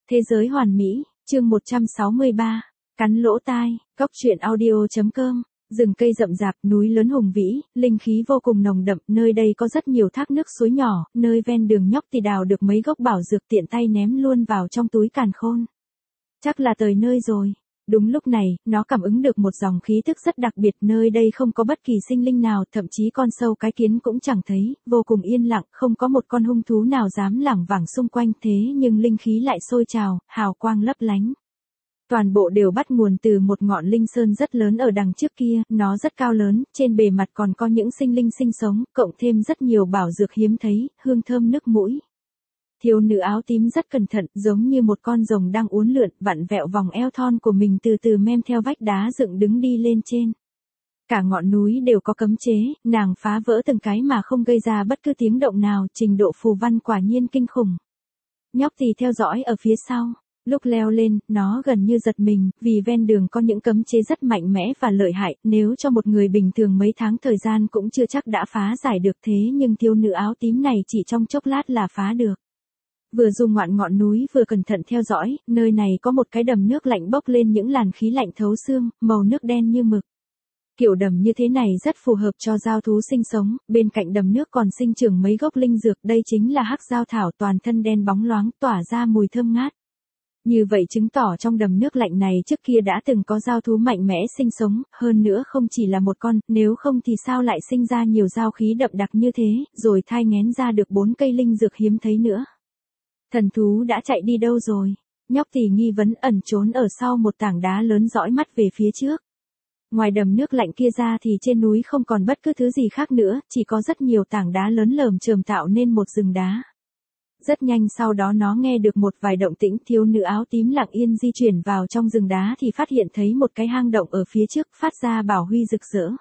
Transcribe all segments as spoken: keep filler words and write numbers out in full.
Thế giới hoàn mỹ, chương một trăm sáu mươi ba, cắn lỗ tai, cóc truyện audio.com. Rừng cây rậm rạp, núi lớn hùng vĩ, linh khí vô cùng nồng đậm, nơi đây có rất nhiều thác nước suối nhỏ, nơi ven đường nhóc thì đào được mấy gốc bảo dược tiện tay ném luôn vào trong túi càn khôn. Chắc là tới nơi rồi. Đúng lúc này, nó cảm ứng được một dòng khí tức rất đặc biệt, nơi đây không có bất kỳ sinh linh nào, thậm chí con sâu cái kiến cũng chẳng thấy, vô cùng yên lặng, không có một con hung thú nào dám lảng vảng xung quanh, thế nhưng linh khí lại sôi trào, hào quang lấp lánh. Toàn bộ đều bắt nguồn từ một ngọn linh sơn rất lớn ở đằng trước kia, nó rất cao lớn, trên bề mặt còn có những sinh linh sinh sống, cộng thêm rất nhiều bảo dược hiếm thấy, hương thơm nức mũi. Thiếu nữ áo tím rất cẩn thận, giống như một con rồng đang uốn lượn, vặn vẹo vòng eo thon của mình từ từ mem theo vách đá dựng đứng đi lên trên. Cả ngọn núi đều có cấm chế, nàng phá vỡ từng cái mà không gây ra bất cứ tiếng động nào, trình độ phù văn quả nhiên kinh khủng. Nhóc thì theo dõi ở phía sau. Lúc leo lên, nó gần như giật mình, vì ven đường có những cấm chế rất mạnh mẽ và lợi hại, nếu cho một người bình thường mấy tháng thời gian cũng chưa chắc đã phá giải được, thế nhưng thiếu nữ áo tím này chỉ trong chốc lát là phá được. Vừa du ngoạn ngọn núi vừa cẩn thận theo dõi, nơi này có một cái đầm nước lạnh bốc lên những làn khí lạnh thấu xương, màu nước đen như mực. Kiểu đầm như thế này rất phù hợp cho giao thú sinh sống, bên cạnh đầm nước còn sinh trưởng mấy gốc linh dược, đây chính là hắc giao thảo, toàn thân đen bóng loáng, tỏa ra mùi thơm ngát. Như vậy chứng tỏ trong đầm nước lạnh này trước kia đã từng có giao thú mạnh mẽ sinh sống, hơn nữa không chỉ là một con, nếu không thì sao lại sinh ra nhiều giao khí đậm đặc như thế, rồi thai nghén ra được bốn cây linh dược hiếm thấy nữa. Thần thú đã chạy đi đâu rồi? Nhóc thì nghi vấn, ẩn trốn ở sau một tảng đá lớn dõi mắt về phía trước. Ngoài đầm nước lạnh kia ra thì trên núi không còn bất cứ thứ gì khác nữa, chỉ có rất nhiều tảng đá lớn lởm chởm tạo nên một rừng đá. Rất nhanh sau đó nó nghe được một vài động tĩnh, thiếu nữ áo tím lặng yên di chuyển vào trong rừng đá thì phát hiện thấy một cái hang động ở phía trước, phát ra bảo huy rực rỡ.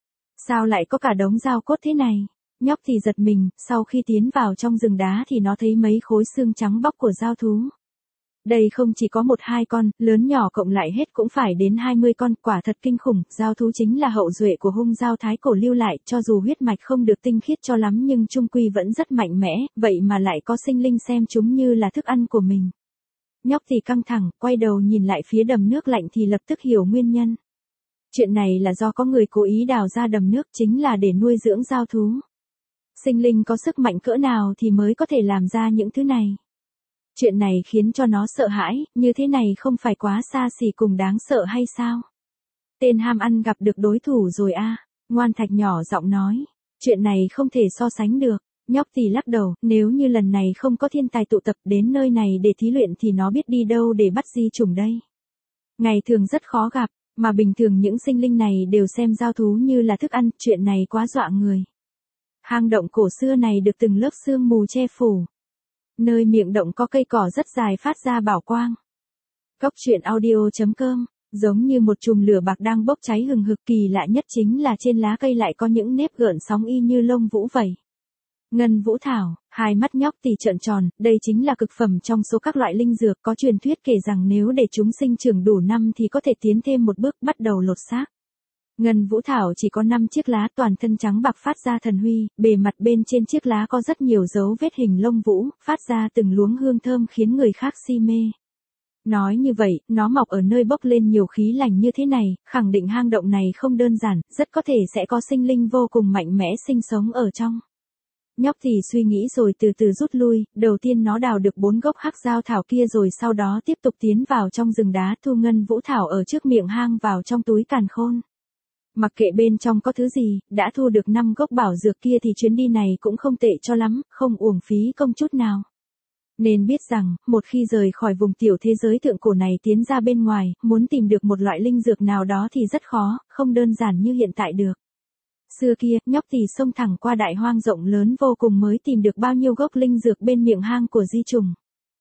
Sao lại có cả đống dao cốt thế này? Nhóc thì giật mình, sau khi tiến vào trong rừng đá thì nó thấy mấy khối xương trắng bóc của dao thú. Đây không chỉ có một hai con, lớn nhỏ cộng lại hết cũng phải đến hai mươi con, quả thật kinh khủng, dao thú chính là hậu duệ của hung dao thái cổ lưu lại, cho dù huyết mạch không được tinh khiết cho lắm nhưng trung quy vẫn rất mạnh mẽ, vậy mà lại có sinh linh xem chúng như là thức ăn của mình. Nhóc thì căng thẳng, quay đầu nhìn lại phía đầm nước lạnh thì lập tức hiểu nguyên nhân. Chuyện này là do có người cố ý đào ra đầm nước, chính là để nuôi dưỡng dao thú. Sinh linh có sức mạnh cỡ nào thì mới có thể làm ra những thứ này. Chuyện này khiến cho nó sợ hãi, như thế này không phải quá xa xỉ cùng đáng sợ hay sao? Tên ham ăn gặp được đối thủ rồi a. À. Ngoan Thạch nhỏ giọng nói. Chuyện này không thể so sánh được. Nhóc thì lắc đầu, nếu như lần này không có thiên tài tụ tập đến nơi này để thí luyện thì nó biết đi đâu để bắt di trùng đây. Ngày thường rất khó gặp, mà bình thường những sinh linh này đều xem giao thú như là thức ăn, chuyện này quá dọa người. Hang động cổ xưa này được từng lớp sương mù che phủ. Nơi miệng động có cây cỏ rất dài phát ra bảo quang. Cóc truyện audio.com, giống như một chùm lửa bạc đang bốc cháy hừng hực, kỳ lạ nhất chính là trên lá cây lại có những nếp gợn sóng y như lông vũ vậy. Ngân vũ thảo, hai mắt nhóc thì trợn tròn, đây chính là cực phẩm trong số các loại linh dược, có truyền thuyết kể rằng nếu để chúng sinh trưởng đủ năm thì có thể tiến thêm một bước, bắt đầu lột xác. Ngân vũ thảo chỉ có năm chiếc lá, toàn thân trắng bạc phát ra thần huy, bề mặt bên trên chiếc lá có rất nhiều dấu vết hình lông vũ, phát ra từng luống hương thơm khiến người khác si mê. Nói như vậy, nó mọc ở nơi bốc lên nhiều khí lành như thế này, khẳng định hang động này không đơn giản, rất có thể sẽ có sinh linh vô cùng mạnh mẽ sinh sống ở trong. Nhóc thì suy nghĩ rồi từ từ rút lui, đầu tiên nó đào được bốn gốc hắc giao thảo kia rồi sau đó tiếp tục tiến vào trong rừng đá, thu ngân vũ thảo ở trước miệng hang vào trong túi càn khôn. Mặc kệ bên trong có thứ gì, đã thu được năm gốc bảo dược kia thì chuyến đi này cũng không tệ cho lắm, không uổng phí công chút nào. Nên biết rằng, một khi rời khỏi vùng tiểu thế giới thượng cổ này tiến ra bên ngoài, muốn tìm được một loại linh dược nào đó thì rất khó, không đơn giản như hiện tại được. Xưa kia, nhóc thì xông thẳng qua đại hoang rộng lớn vô cùng mới tìm được bao nhiêu gốc linh dược bên miệng hang của di trùng.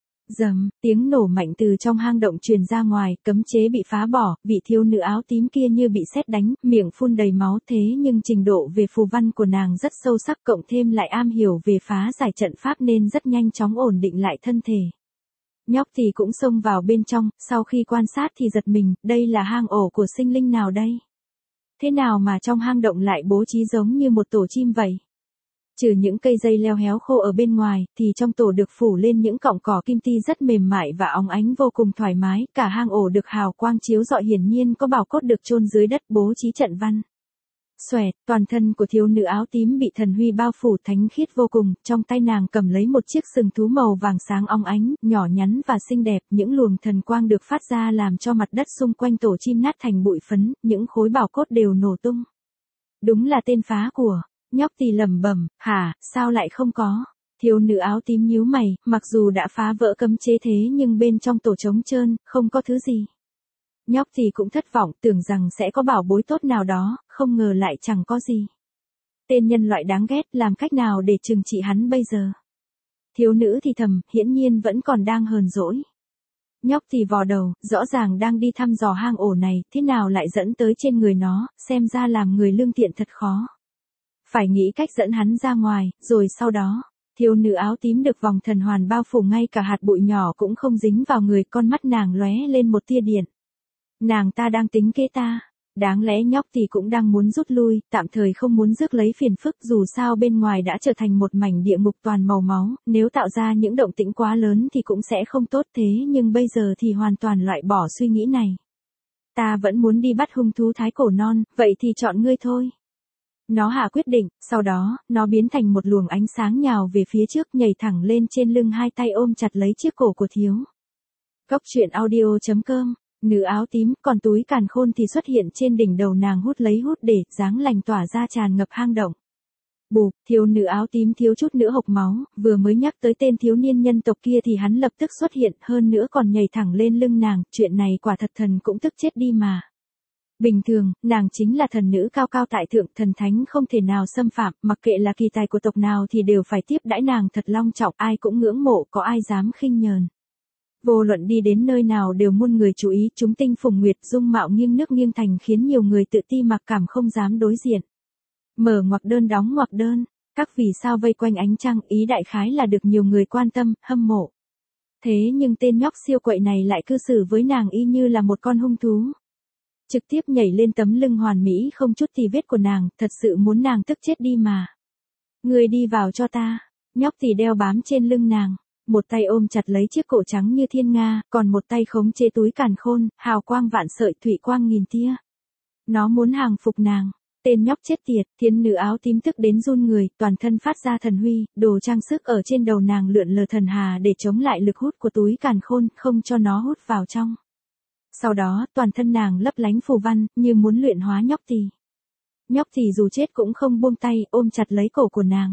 Rầm, tiếng nổ mạnh từ trong hang động truyền ra ngoài, cấm chế bị phá bỏ, vị thiếu nữ áo tím kia như bị sét đánh, miệng phun đầy máu, thế nhưng trình độ về phù văn của nàng rất sâu sắc, cộng thêm lại am hiểu về phá giải trận pháp nên rất nhanh chóng ổn định lại thân thể. Nhóc thì cũng xông vào bên trong, sau khi quan sát thì giật mình, đây là hang ổ của sinh linh nào đây? Thế nào mà trong hang động lại bố trí giống như một tổ chim vậy? Trừ những cây dây leo héo khô ở bên ngoài, thì trong tổ được phủ lên những cọng cỏ kim ti rất mềm mại và óng ánh vô cùng thoải mái, cả hang ổ được hào quang chiếu rọi, hiển nhiên có bảo cốt được chôn dưới đất bố trí trận văn. Xoẹt, toàn thân của thiếu nữ áo tím bị thần huy bao phủ thánh khiết vô cùng, trong tay nàng cầm lấy một chiếc sừng thú màu vàng sáng óng ánh, nhỏ nhắn và xinh đẹp, những luồng thần quang được phát ra làm cho mặt đất xung quanh tổ chim nát thành bụi phấn, những khối bảo cốt đều nổ tung. Đúng là tên phá của. Nhóc tỳ lẩm bẩm, hả, sao lại không có? Thiếu nữ áo tím nhíu mày, mặc dù đã phá vỡ cấm chế thế nhưng bên trong tổ trống trơn, không có thứ gì. Nhóc tỳ cũng thất vọng, tưởng rằng sẽ có bảo bối tốt nào đó, không ngờ lại chẳng có gì. Tên nhân loại đáng ghét, làm cách nào để trừng trị hắn bây giờ? Thiếu nữ thì thầm, hiển nhiên vẫn còn đang hờn dỗi. Nhóc tỳ vò đầu, rõ ràng đang đi thăm dò hang ổ này, thế nào lại dẫn tới trên người nó, xem ra làm người lương thiện thật khó. Phải nghĩ cách dẫn hắn ra ngoài, rồi sau đó, thiếu nữ áo tím được vòng thần hoàn bao phủ, ngay cả hạt bụi nhỏ cũng không dính vào người, con mắt nàng lóe lên một tia điện. Nàng ta đang tính kế ta, đáng lẽ nhóc thì cũng đang muốn rút lui, tạm thời không muốn rước lấy phiền phức, dù sao bên ngoài đã trở thành một mảnh địa ngục toàn màu máu, nếu tạo ra những động tĩnh quá lớn thì cũng sẽ không tốt, thế nhưng bây giờ thì hoàn toàn loại bỏ suy nghĩ này. Ta vẫn muốn đi bắt hung thú thái cổ non, vậy thì chọn ngươi thôi. Nó hạ quyết định, sau đó, nó biến thành một luồng ánh sáng nhào về phía trước, nhảy thẳng lên trên lưng, hai tay ôm chặt lấy chiếc cổ của thiếu. Góc truyện audio chấm com, nữ áo tím, còn túi càn khôn thì xuất hiện trên đỉnh đầu nàng, hút lấy hút để, dáng lành tỏa ra tràn ngập hang động. Bụp, thiếu nữ áo tím thiếu chút nữa hộc máu, vừa mới nhắc tới tên thiếu niên nhân tộc kia thì hắn lập tức xuất hiện, hơn nữa còn nhảy thẳng lên lưng nàng, chuyện này quả thật thần cũng tức chết đi mà. Bình thường, nàng chính là thần nữ cao cao tại thượng, thần thánh không thể nào xâm phạm, mặc kệ là kỳ tài của tộc nào thì đều phải tiếp đãi nàng thật long trọng, ai cũng ngưỡng mộ, có ai dám khinh nhờn. Vô luận đi đến nơi nào đều muôn người chú ý, chúng tinh phùng nguyệt, dung mạo nghiêng nước nghiêng thành khiến nhiều người tự ti mặc cảm không dám đối diện. Mở ngoặc đơn đóng ngoặc đơn, các vì sao vây quanh ánh trăng, ý đại khái là được nhiều người quan tâm, hâm mộ. Thế nhưng tên nhóc siêu quậy này lại cư xử với nàng y như là một con hung thú. Trực tiếp nhảy lên tấm lưng hoàn mỹ không chút tì vết của nàng, thật sự muốn nàng tức chết đi mà. Người đi vào cho ta, nhóc thì đeo bám trên lưng nàng, một tay ôm chặt lấy chiếc cổ trắng như thiên nga, còn một tay khống chế túi càn khôn, hào quang vạn sợi, thủy quang nghìn tia. Nó muốn hàng phục nàng. Tên nhóc chết tiệt, thiên nữ áo tím tức đến run người, toàn thân phát ra thần huy, đồ trang sức ở trên đầu nàng lượn lờ thần hà để chống lại lực hút của túi càn khôn, không cho nó hút vào trong. Sau đó, toàn thân nàng lấp lánh phù văn, như muốn luyện hóa nhóc tỳ. Nhóc tỳ dù chết cũng không buông tay, ôm chặt lấy cổ của nàng.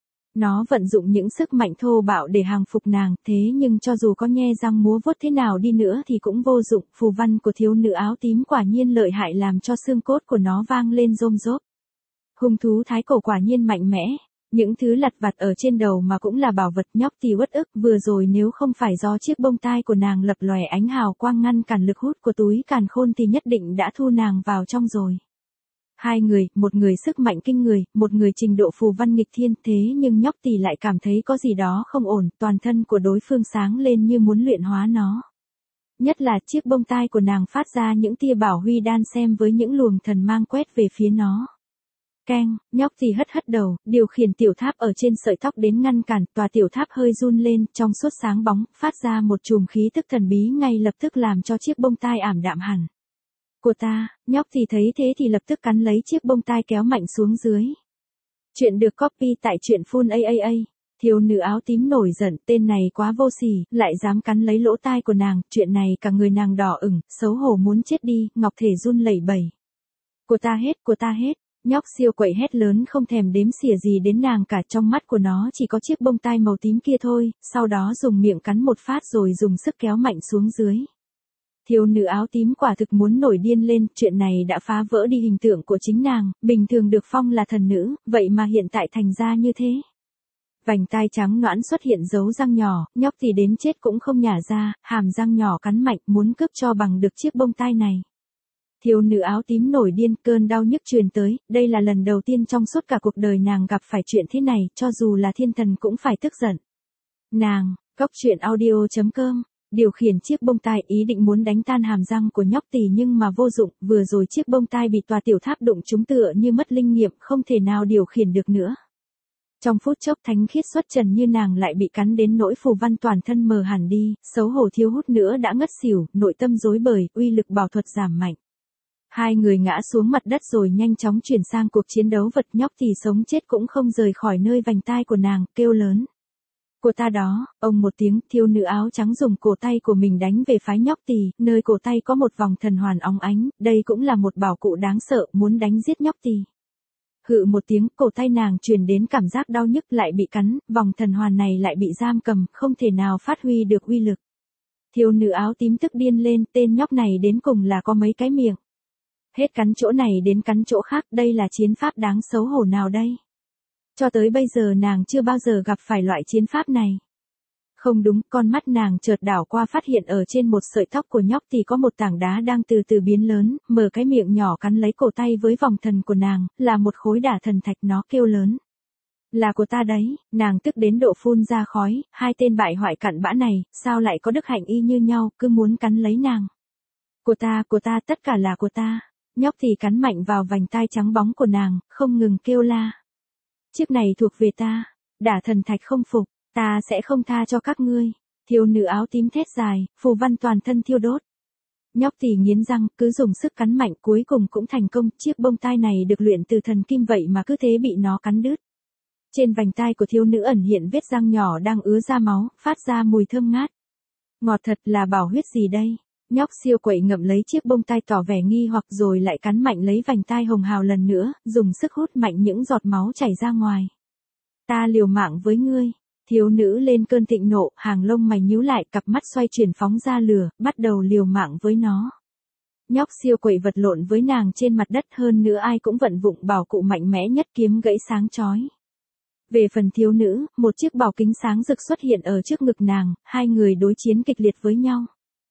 Nó vận dụng những sức mạnh thô bạo để hàng phục nàng, thế nhưng cho dù có nhe răng múa vuốt thế nào đi nữa thì cũng vô dụng, phù văn của thiếu nữ áo tím quả nhiên lợi hại, làm cho xương cốt của nó vang lên rôm rốp. Hung thú thái cổ quả nhiên mạnh mẽ, những thứ lặt vặt ở trên đầu mà cũng là bảo vật. Nhóc tỳ uất ức, vừa rồi nếu không phải do chiếc bông tai của nàng lập lòe ánh hào quang ngăn cản lực hút của túi càn khôn thì nhất định đã thu nàng vào trong rồi. Hai người, một người sức mạnh kinh người, một người trình độ phù văn nghịch thiên, thế nhưng nhóc tỳ lại cảm thấy có gì đó không ổn, toàn thân của đối phương sáng lên như muốn luyện hóa nó. Nhất là chiếc bông tai của nàng phát ra những tia bảo huy đan xem với những luồng thần mang quét về phía nó. Keng, nhóc tỳ hất hất đầu, điều khiển tiểu tháp ở trên sợi tóc đến ngăn cản, tòa tiểu tháp hơi run lên, trong suốt sáng bóng, phát ra một chùm khí tức thần bí, ngay lập tức làm cho chiếc bông tai ảm đạm hẳn. Của ta, nhóc thì thấy thế thì lập tức cắn lấy chiếc bông tai kéo mạnh xuống dưới. Chuyện được copy tại truyện full a a a. Thiếu nữ áo tím nổi giận, tên này quá vô sỉ, lại dám cắn lấy lỗ tai của nàng, chuyện này cả người nàng đỏ ửng, xấu hổ muốn chết đi, ngọc thể run lẩy bẩy. Của ta hết, của ta hết. Nhóc siêu quậy hét lớn không thèm đếm xỉa gì đến nàng cả, trong mắt của nó chỉ có chiếc bông tai màu tím kia thôi, sau đó dùng miệng cắn một phát rồi dùng sức kéo mạnh xuống dưới. Thiếu nữ áo tím quả thực muốn nổi điên lên, chuyện này đã phá vỡ đi hình tượng của chính nàng, bình thường được phong là thần nữ, vậy mà hiện tại thành ra như thế. Vành tai trắng nõn xuất hiện dấu răng nhỏ, nhóc thì đến chết cũng không nhả ra, hàm răng nhỏ cắn mạnh muốn cướp cho bằng được chiếc bông tai này. Thiếu nữ áo tím nổi điên, cơn đau nhức truyền tới, đây là lần đầu tiên trong suốt cả cuộc đời nàng gặp phải chuyện thế này, cho dù là thiên thần cũng phải tức giận. Nàng, góc truyện audio chấm com, điều khiển chiếc bông tai ý định muốn đánh tan hàm răng của nhóc tỳ nhưng mà vô dụng, vừa rồi chiếc bông tai bị tòa tiểu tháp đụng trúng tựa như mất linh nghiệm, không thể nào điều khiển được nữa. Trong phút chốc thánh khiết xuất trần như nàng lại bị cắn đến nỗi phù văn toàn thân mờ hẳn đi, xấu hổ thiếu hút nữa đã ngất xỉu, nội tâm rối bời, uy lực bảo thuật giảm mạnh. Hai người ngã xuống mặt đất rồi nhanh chóng chuyển sang cuộc chiến đấu vật, nhóc thì sống chết cũng không rời khỏi nơi vành tai của nàng, kêu lớn. Của ta đó, ông một tiếng, thiếu nữ áo trắng dùng cổ tay của mình đánh về phái nhóc tỳ, nơi cổ tay có một vòng thần hoàn óng ánh, đây cũng là một bảo cụ đáng sợ, muốn đánh giết nhóc tỳ. Hự một tiếng, cổ tay nàng truyền đến cảm giác đau nhức lại bị cắn, vòng thần hoàn này lại bị giam cầm, không thể nào phát huy được uy lực. Thiếu nữ áo tím tức điên lên, tên nhóc này đến cùng là có mấy cái miệng. Hết cắn chỗ này đến cắn chỗ khác, đây là chiến pháp đáng xấu hổ nào đây? Cho tới bây giờ nàng chưa bao giờ gặp phải loại chiến pháp này. Không đúng, con mắt nàng chợt đảo qua phát hiện ở trên một sợi tóc của nhóc thì có một tảng đá đang từ từ biến lớn, mở cái miệng nhỏ cắn lấy cổ tay với vòng thần của nàng, là một khối đả thần thạch, nó kêu lớn. Là của ta đấy, nàng tức đến độ phun ra khói, hai tên bại hoại cặn bã này, sao lại có đức hạnh y như nhau, cứ muốn cắn lấy nàng. Của ta, của ta, tất cả là của ta. Nhóc thì cắn mạnh vào vành tai trắng bóng của nàng, không ngừng kêu la. Chiếc này thuộc về ta, đả thần thạch không phục, ta sẽ không tha cho các ngươi. Thiếu nữ áo tím thét dài, phù văn toàn thân thiêu đốt. Nhóc thì nghiến răng, cứ dùng sức cắn mạnh, cuối cùng cũng thành công, chiếc bông tai này được luyện từ thần kim vậy mà cứ thế bị nó cắn đứt. Trên vành tai của thiếu nữ ẩn hiện vết răng nhỏ đang ứa ra máu, phát ra mùi thơm ngát. Ngọt thật, là bảo huyết gì đây? Nhóc siêu quậy ngậm lấy chiếc bông tai tỏ vẻ nghi hoặc rồi lại cắn mạnh lấy vành tai hồng hào lần nữa, dùng sức hút mạnh những giọt máu chảy ra ngoài. Ta liều mạng với ngươi. Thiếu nữ lên cơn thịnh nộ, hàng lông mày nhíu lại, cặp mắt xoay chuyển phóng ra lửa, bắt đầu liều mạng với nó. Nhóc siêu quậy vật lộn với nàng trên mặt đất, hơn nữa ai cũng vận dụng bảo cụ mạnh mẽ nhất, kiếm gãy sáng chói. Về phần thiếu nữ, một chiếc bảo kính sáng rực xuất hiện ở trước ngực nàng, hai người đối chiến kịch liệt với nhau.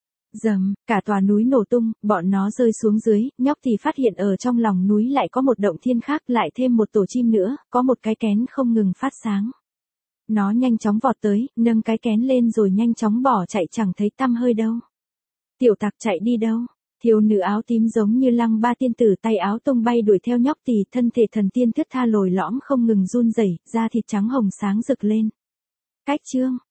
Dầm, cả tòa núi nổ tung, bọn nó rơi xuống dưới, nhóc thì phát hiện ở trong lòng núi lại có một động thiên khác, lại thêm một tổ chim nữa, có một cái kén không ngừng phát sáng. Nó nhanh chóng vọt tới, nâng cái kén lên rồi nhanh chóng bỏ chạy, chẳng thấy tăm hơi đâu. Tiểu tặc chạy đi đâu? Thiếu nữ áo tím giống như Lăng Ba tiên tử tay áo tung bay đuổi theo nhóc tỳ, thân thể thần tiên thướt tha lồi lõm không ngừng run rẩy, da thịt trắng hồng sáng rực lên. Cách chương